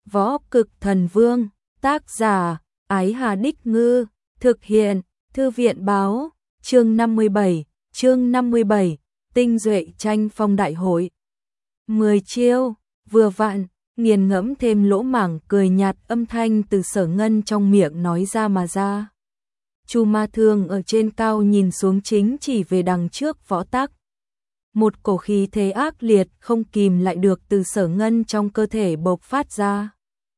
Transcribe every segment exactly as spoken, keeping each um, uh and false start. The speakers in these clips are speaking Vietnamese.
Võ Cực Thần Vương, tác giả, Ái Hà Đích Ngư, thực hiện, Thư viện Báo, chương năm mươi bảy, chương năm mươi bảy, tinh duệ tranh phong đại hội. Mười chiêu, vừa vặn, nghiền ngẫm thêm lỗ mảng cười nhạt âm thanh từ Sở Ngân trong miệng nói ra mà ra. Chu Ma Thương ở trên cao nhìn xuống chính chỉ về đằng trước Võ Tắc. Một cổ khí thế ác liệt không kìm lại được từ Sở Ngân trong cơ thể bộc phát ra.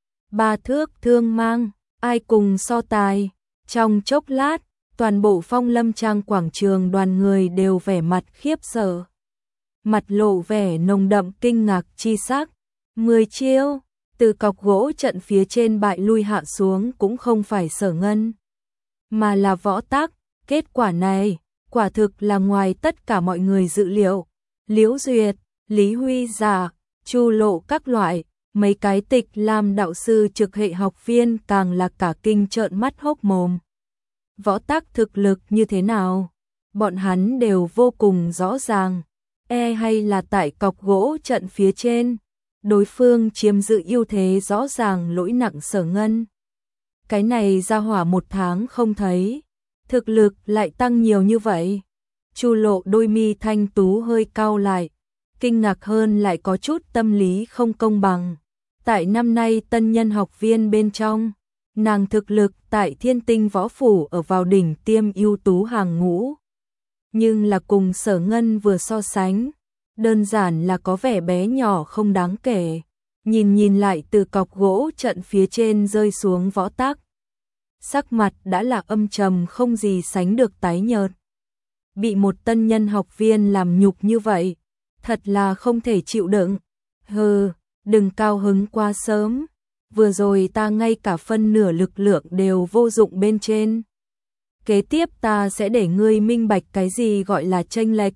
Ba thước thương mang, ai cùng so tài. Trong chốc lát, toàn bộ Phong Lâm Trang quảng trường đoàn người đều vẻ mặt khiếp sợ. Mặt lộ vẻ nồng đậm kinh ngạc chi sắc. Mười chiêu, từ cọc gỗ trận phía trên bại lui hạ xuống cũng không phải Sở Ngân, mà là Võ Tắc. Kết quả này, quả thực là ngoài tất cả mọi người dự liệu. Liễu Duyệt, Lý Huy Giả, Chu Lộ các loại, mấy cái Tịch Lam đạo sư trực hệ học viên càng là cả kinh trợn mắt hốc mồm. Võ Tắc thực lực như thế nào? Bọn hắn đều vô cùng rõ ràng. E hay là tại cọc gỗ trận phía trên, đối phương chiếm giữ ưu thế rõ ràng lỗi nặng Sở Ngân. Cái này ra hỏa một tháng không thấy, thực lực lại tăng nhiều như vậy. Chu Lộ đôi mi thanh tú hơi cau lại, kinh ngạc hơn lại có chút tâm lý không công bằng. Tại năm nay tân nhân học viên bên trong, nàng thực lực tại Thiên Tinh Võ Phủ ở vào đỉnh tiêm ưu tú hàng ngũ. Nhưng là cùng Sở Ngân vừa so sánh, đơn giản là có vẻ bé nhỏ không đáng kể. Nhìn nhìn lại từ cọc gỗ trận phía trên rơi xuống Võ Tắc, sắc mặt đã là âm trầm không gì sánh được tái nhợt. Bị một tân nhân học viên làm nhục như vậy, thật là không thể chịu đựng. Hừ, đừng cao hứng quá sớm, vừa rồi ta ngay cả phân nửa lực lượng đều vô dụng bên trên. Kế tiếp ta sẽ để ngươi minh bạch cái gì gọi là chênh lệch.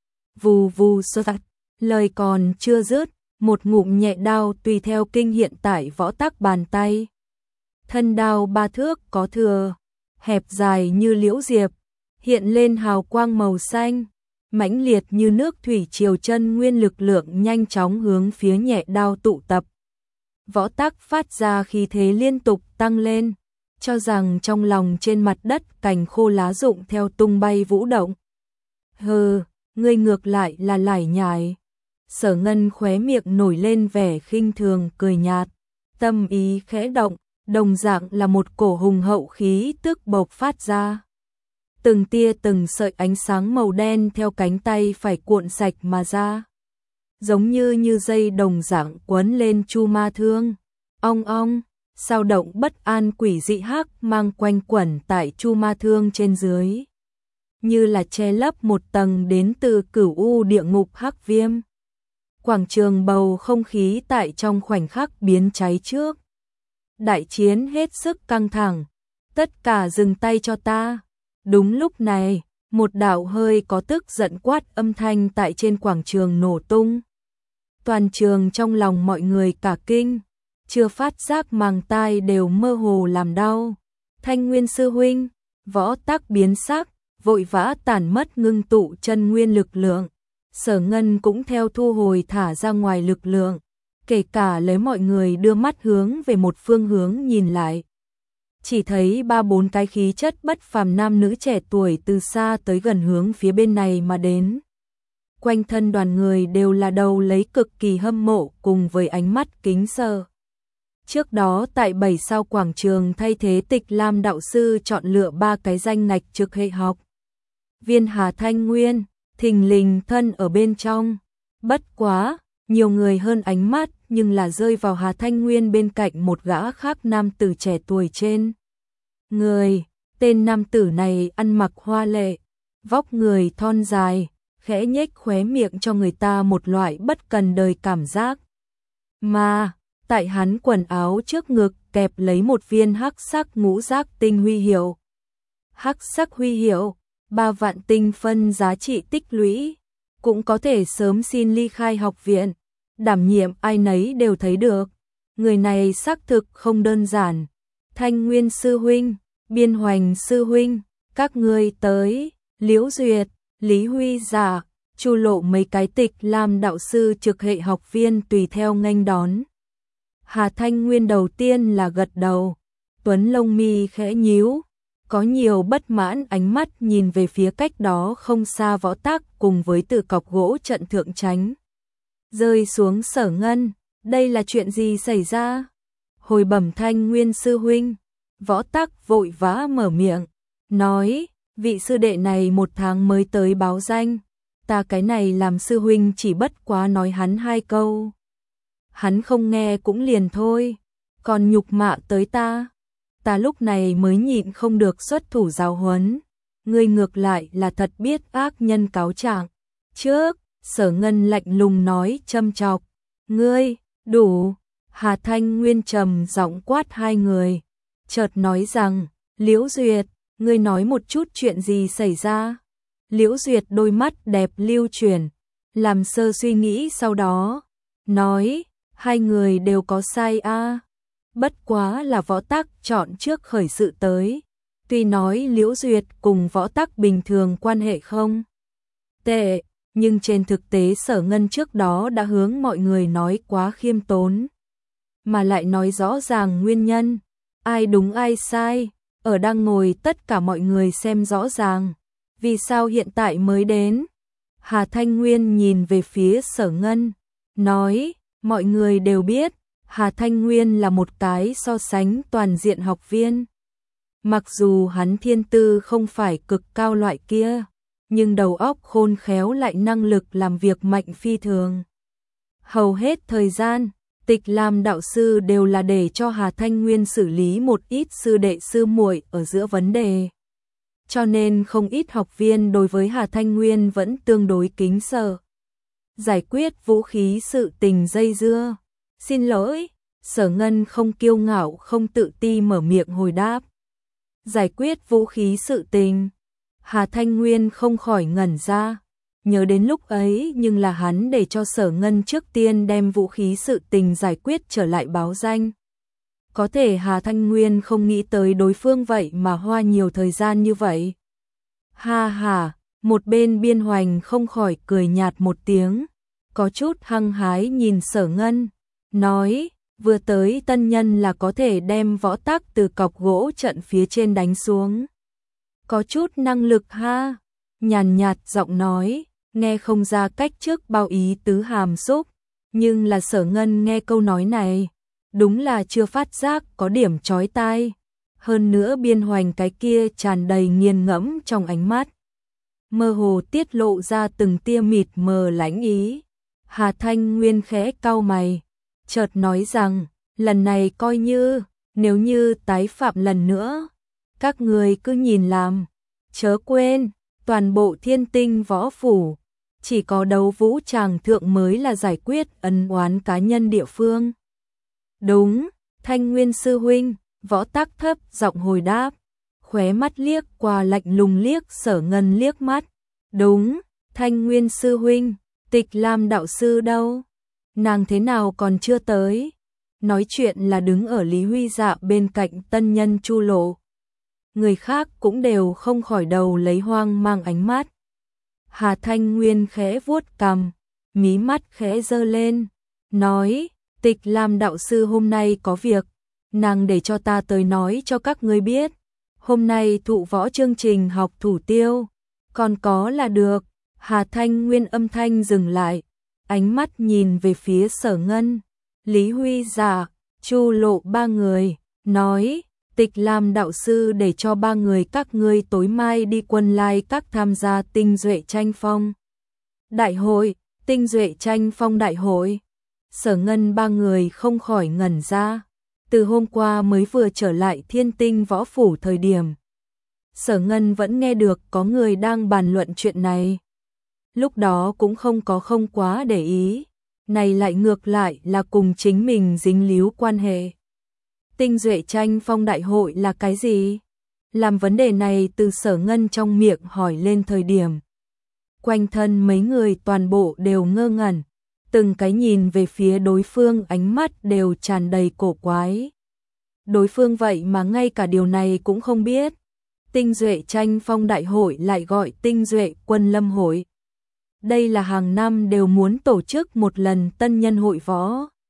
Vù vù sơ tạt, lời còn chưa dứt, một ngụm nhẹ đao tùy theo kinh hiện tại Võ Tắc bàn tay. Thân đao ba thước có thừa, hẹp dài như liễu diệp, hiện lên hào quang màu xanh, mãnh liệt như nước thủy triều, chân nguyên lực lượng nhanh chóng hướng phía nhẹ đao tụ tập. Võ Tắc phát ra khí thế liên tục tăng lên, cho rằng trong lòng trên mặt đất cành khô lá rụng theo tung bay vũ động. Hừ, ngươi ngược lại là lải nhải. Sở Ngân khóe miệng nổi lên vẻ khinh thường cười nhạt, tâm ý khẽ động, đồng dạng là một cổ hùng hậu khí tức bộc phát ra. Từng tia từng sợi ánh sáng màu đen theo cánh tay phải cuộn sạch mà ra, giống như như dây đồng dạng quấn lên Chu Ma Thương. Ong ong, sao động bất an quỷ dị hắc mang quanh quẩn tại Chu Ma Thương trên dưới, như là che lấp một tầng đến từ cửu u địa ngục hắc viêm. Quảng trường bầu không khí tại trong khoảnh khắc biến cháy trước. Đại chiến hết sức căng thẳng, tất cả dừng tay cho ta. Đúng lúc này, một đạo hơi có tức giận quát âm thanh tại trên quảng trường nổ tung. Toàn trường trong lòng mọi người cả kinh, chưa phát giác màng tai đều mơ hồ làm đau. Thanh Nguyên sư huynh, Võ Tắc biến sắc, vội vã tản mất ngưng tụ chân nguyên lực lượng. Sở Ngân cũng theo thu hồi thả ra ngoài lực lượng, kể cả lấy mọi người đưa mắt hướng về một phương hướng nhìn lại. Chỉ thấy ba bốn cái khí chất bất phàm nam nữ trẻ tuổi từ xa tới gần hướng phía bên này mà đến. Quanh thân đoàn người đều là đầu lấy cực kỳ hâm mộ cùng với ánh mắt kính sợ. Trước đó tại bảy sao quảng trường thay thế Tịch Lam đạo sư chọn lựa ba cái danh ngạch trực hệ học viên, Hà Thanh Nguyên thình lình thân ở bên trong. Bất quá, nhiều người hơn ánh mắt nhưng là rơi vào Hà Thanh Nguyên bên cạnh một gã khác nam tử trẻ tuổi trên người. Tên nam tử này ăn mặc hoa lệ, vóc người thon dài, khẽ nhếch khóe miệng cho người ta một loại bất cần đời cảm giác. Mà, tại hắn quần áo trước ngực kẹp lấy một viên hắc sắc ngũ giác tinh huy hiệu. Hắc sắc huy hiệu, ba vạn tinh phân giá trị tích lũy, cũng có thể sớm xin ly khai học viện, đảm nhiệm ai nấy đều thấy được. Người này xác thực không đơn giản. Thanh Nguyên sư huynh, Biên Hoành sư huynh, các ngươi tới. Liễu Duyệt, Lý Huy Giả, Chu Lộ mấy cái Tịch Lam đạo sư trực hệ học viên tùy theo nghênh đón. Hà Thanh Nguyên đầu tiên là gật đầu, Tuấn lông mi khẽ nhíu, có nhiều bất mãn ánh mắt nhìn về phía cách đó không xa Võ Tắc cùng với từ cọc gỗ trận thượng tránh. Rơi xuống Sở Ngân, đây là chuyện gì xảy ra? Hồi bẩm Thanh Nguyên sư huynh, Võ Tắc vội vã mở miệng, nói, vị sư đệ này một tháng mới tới báo danh, ta cái này làm sư huynh chỉ bất quá nói hắn hai câu. Hắn không nghe cũng liền thôi, còn nhục mạ tới ta. Ta lúc này mới nhịn không được xuất thủ giáo huấn, ngươi ngược lại là thật biết ác nhân cáo trạng. Trước, Sở Ngân lạnh lùng nói châm chọc, ngươi, đủ. Hà Thanh Nguyên trầm giọng quát hai người, chợt nói rằng, Liễu Duyệt, ngươi nói một chút chuyện gì xảy ra. Liễu Duyệt đôi mắt đẹp lưu chuyển, làm sơ suy nghĩ sau đó, nói, hai người đều có sai a. Bất quá là Võ Tắc chọn trước khởi sự tới. Tuy nói Liễu Duyệt cùng Võ Tắc bình thường quan hệ không tệ, nhưng trên thực tế Sở Ngân trước đó đã hướng mọi người nói quá khiêm tốn, mà lại nói rõ ràng nguyên nhân, ai đúng ai sai, ở đang ngồi tất cả mọi người xem rõ ràng, vì sao hiện tại mới đến. Hà Thanh Nguyên nhìn về phía Sở Ngân, nói, mọi người đều biết, Hà Thanh Nguyên là một cái so sánh toàn diện học viên. Mặc dù hắn thiên tư không phải cực cao loại kia, nhưng đầu óc khôn khéo lại năng lực làm việc mạnh phi thường. Hầu hết thời gian, Tịch Lam đạo sư đều là để cho Hà Thanh Nguyên xử lý một ít sư đệ sư muội ở giữa vấn đề. Cho nên không ít học viên đối với Hà Thanh Nguyên vẫn tương đối kính sợ. Giải quyết vũ khí sự tình dây dưa. Xin lỗi, Sở Ngân không kiêu ngạo không tự ti mở miệng hồi đáp. Giải quyết vũ khí sự tình. Hà Thanh Nguyên không khỏi ngẩn ra. Nhớ đến lúc ấy nhưng là hắn để cho Sở Ngân trước tiên đem vũ khí sự tình giải quyết trở lại báo danh. Có thể Hà Thanh Nguyên không nghĩ tới đối phương vậy mà hoa nhiều thời gian như vậy. Ha ha, một bên Biên Hoành không khỏi cười nhạt một tiếng, có chút hăng hái nhìn Sở Ngân, nói, vừa tới tân nhân là có thể đem Võ Tắc từ cọc gỗ trận phía trên đánh xuống. Có chút năng lực ha, nhàn nhạt giọng nói, nghe không ra cách trước bao ý tứ hàm xúc, nhưng là Sở Ngân nghe câu nói này, đúng là chưa phát giác có điểm chói tai. Hơn nữa Biên Hoành cái kia tràn đầy nghiền ngẫm trong ánh mắt, mơ hồ tiết lộ ra từng tia mịt mờ lãnh ý. Hà Thanh Nguyên khẽ cau mày, chợt nói rằng, lần này coi như, nếu như tái phạm lần nữa, các người cứ nhìn làm, chớ quên, toàn bộ Thiên Tinh võ phủ, chỉ có đấu vũ tràng thượng mới là giải quyết ân oán cá nhân địa phương. Đúng, Thanh Nguyên sư huynh, Võ Tắc thấp giọng hồi đáp, khóe mắt liếc qua lạnh lùng liếc Sở Ngân liếc mắt. Đúng, Thanh Nguyên sư huynh, Tịch Lam đạo sư đâu? Nàng thế nào còn chưa tới? Nói chuyện là đứng ở Lý Huy Dạ bên cạnh tân nhân Chu Lộ. Người khác cũng đều không khỏi đầu lấy hoang mang ánh mắt. Hà Thanh Nguyên khẽ vuốt cằm, mí mắt khẽ giơ lên, nói, Tịch Lam đạo sư hôm nay có việc, nàng để cho ta tới nói cho các ngươi biết. Hôm nay thụ võ chương trình học thủ tiêu, còn có là được. Hà Thanh Nguyên âm thanh dừng lại, ánh mắt nhìn về phía Sở Ngân, Lý Huy Dạ, Chu Lộ ba người, nói, Tịch Lam đạo sư để cho ba người các ngươi tối mai đi Quân Lai các tham gia tinh duệ tranh phong đại hội. Tinh duệ tranh phong đại hội. Sở Ngân ba người không khỏi ngẩn ra, từ hôm qua mới vừa trở lại Thiên Tinh võ phủ thời điểm, Sở Ngân vẫn nghe được có người đang bàn luận chuyện này. Lúc đó cũng không có không quá để ý, này lại ngược lại là cùng chính mình dính líu quan hệ. Tinh duệ tranh phong đại hội là cái gì? Làm vấn đề này từ Sở Ngân trong miệng hỏi lên thời điểm, quanh thân mấy người toàn bộ đều ngơ ngẩn, từng cái nhìn về phía đối phương ánh mắt đều tràn đầy cổ quái. Đối phương vậy mà ngay cả điều này cũng không biết. Tinh duệ tranh phong đại hội lại gọi tinh duệ quân lâm hội. Đây là hàng năm đều muốn tổ chức một lần tân nhân hội võ.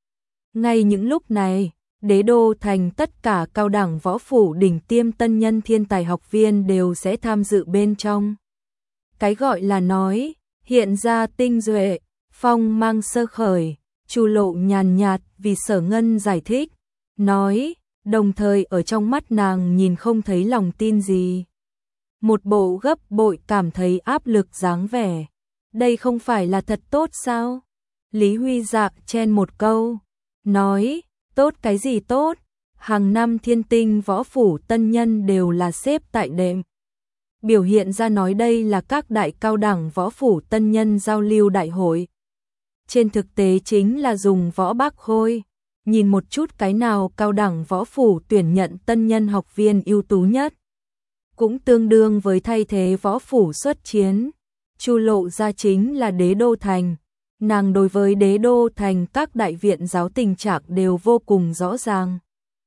Ngay những lúc này, đế đô thành tất cả cao đẳng võ phủ đỉnh tiêm tân nhân thiên tài học viên đều sẽ tham dự bên trong. Cái gọi là nói, hiện ra tinh duệ, phong mang sơ khởi, Chu Lộ nhàn nhạt vì Sở Ngân giải thích, nói, đồng thời ở trong mắt nàng nhìn không thấy lòng tin gì. Một bộ gấp bội cảm thấy áp lực dáng vẻ. Đây không phải là thật tốt sao? Lý Huy Dạ chen một câu, nói, tốt cái gì tốt? Hàng năm thiên tinh võ phủ tân nhân đều là xếp tại đệm. Biểu hiện ra nói đây là các đại cao đẳng võ phủ tân nhân giao lưu đại hội. Trên thực tế chính là dùng võ bác khôi. Nhìn một chút cái nào cao đẳng võ phủ tuyển nhận tân nhân học viên ưu tú nhất. Cũng tương đương với thay thế võ phủ xuất chiến. Chu Lộ ra chính là đế đô thành. Nàng đối với đế đô thành các đại viện giáo tình trạng đều vô cùng rõ ràng.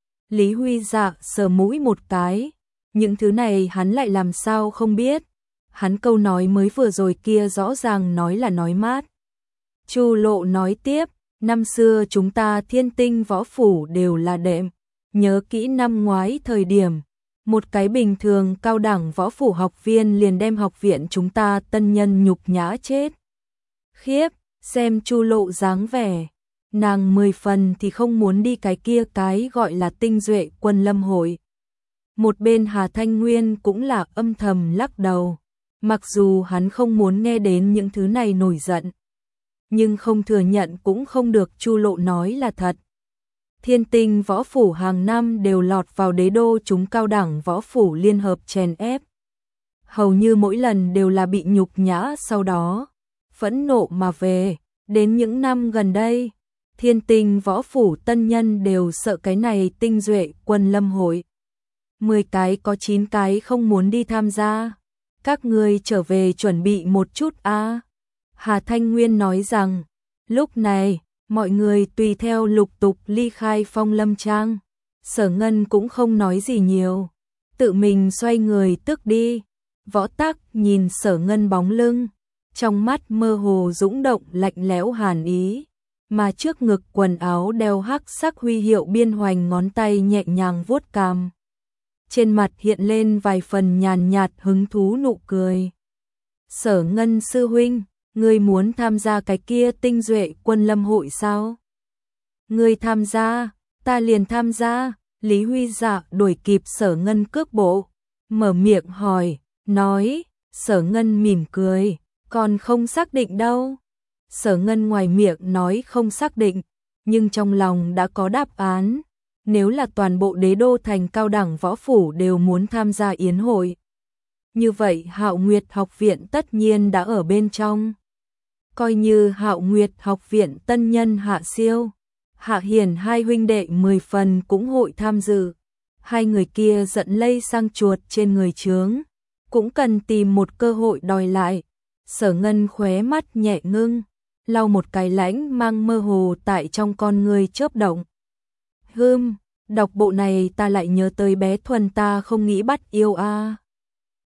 Lý Huy Dạ sờ mũi một cái. Những thứ này hắn lại làm sao không biết. Hắn câu nói mới vừa rồi kia rõ ràng nói là nói mát. Chu Lộ nói tiếp, năm xưa chúng ta thiên tinh võ phủ đều là đệm. Nhớ kỹ năm ngoái thời điểm, một cái bình thường cao đẳng võ phủ học viên liền đem học viện chúng ta tân nhân nhục nhã chết. Khiếp, xem Chu Lộ dáng vẻ, nàng mười phần thì không muốn đi cái kia cái gọi là tinh duệ quân lâm hội. Một bên Hà Thanh Nguyên cũng là âm thầm lắc đầu, mặc dù hắn không muốn nghe đến những thứ này nổi giận, nhưng không thừa nhận cũng không được. Chu Lộ nói là thật. Thiên tinh võ phủ hàng năm đều lọt vào đế đô chúng cao đẳng võ phủ liên hợp chèn ép. Hầu như mỗi lần đều là bị nhục nhã sau đó phẫn nộ mà về. Đến những năm gần đây, thiên tinh võ phủ tân nhân đều sợ cái này tinh duệ quân lâm hội. Mười cái có chín cái không muốn đi tham gia. Các ngươi trở về chuẩn bị một chút a. À. Hà Thanh Nguyên nói rằng, lúc này, mọi người tùy theo lục tục ly khai Phong Lâm Trang. Sở Ngân cũng không nói gì nhiều, tự mình xoay người tức đi. Võ Tắc nhìn Sở Ngân bóng lưng, trong mắt mơ hồ dũng động lạnh lẽo hàn ý, mà trước ngực quần áo đeo hắc sắc huy hiệu biên hoành ngón tay nhẹ nhàng vuốt cằm. Trên mặt hiện lên vài phần nhàn nhạt hứng thú nụ cười. Sở Ngân sư huynh, ngươi muốn tham gia cái kia tinh duệ quân lâm hội sao? Ngươi tham gia, ta liền tham gia. Lý Huy Dạ đuổi kịp Sở Ngân cước bộ, mở miệng hỏi, nói. Sở Ngân mỉm cười, còn không xác định đâu. Sở Ngân ngoài miệng nói không xác định, nhưng trong lòng đã có đáp án. Nếu là toàn bộ đế đô thành cao đẳng võ phủ đều muốn tham gia yến hội, như vậy Hạo Nguyệt học viện tất nhiên đã ở bên trong. Coi như Hạo Nguyệt học viện tân nhân Hạ Siêu, Hạ Hiền hai huynh đệ mười phần cũng hội tham dự. Hai người kia giận lây sang chuột trên người chướng, cũng cần tìm một cơ hội đòi lại. Sở Ngân khóe mắt nhẹ ngưng, lau một cái lãnh mang mơ hồ tại trong con người chớp động. Hừm, đọc bộ này ta lại nhớ tới bé Thuần ta không nghĩ bắt yêu a. À.